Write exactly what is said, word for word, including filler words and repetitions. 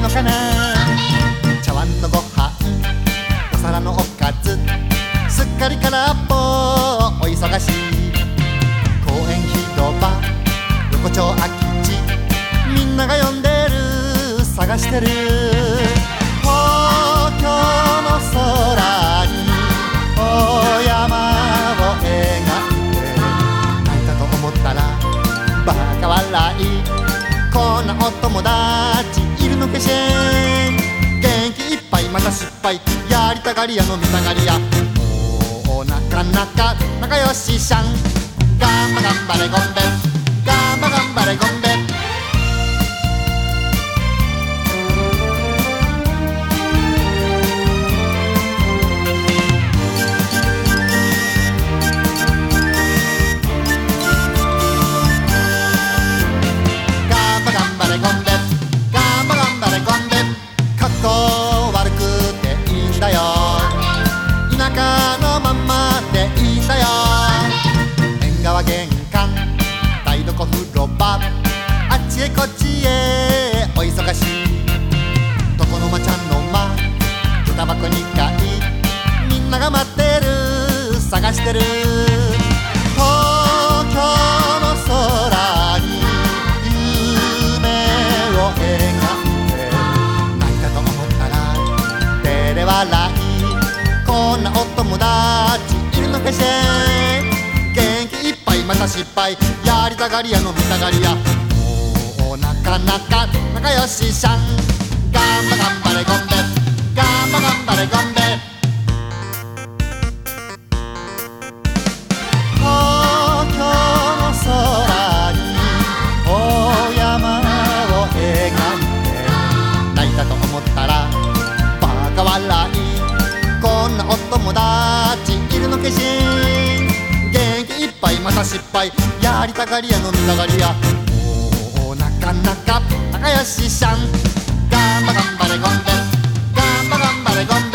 のかな。茶碗のご飯、お皿のおかず、すっかり空っぽお忙しい。公園広場、横丁空き地、みんなが呼んでる探してる。東京の空にお山を描いて、泣いたと思ったらバカ笑い。こんなお友達いるのかしら。元気いっぱいまた失敗、やりたがり屋飲みたがり屋、もうなかなか仲良しさん。頑張頑張れゴンベ、頑張頑張れゴンベ。あっちへこっちへお忙しい。床の間ちゃんの間、下駄箱にかい、みんなが待ってる探してる。東京の空に夢を描いて、泣いたと思ったら照れ笑い。こんなお友達いるのかしら。元気いっぱいまた失敗、やりたがり屋飲みたがり屋、もうなかなか仲良しさん。頑張頑張れゴンベ、頑張頑張れゴンベ。東京の空にお山を描いて、泣いたと思ったらバカ笑い。こんなお友達いるのかしら。元気いっぱいまた失敗、やりたがり屋飲みたがり屋、もうなかなか仲良しさん。頑張頑張れゴンベ、頑張頑張れゴンベ。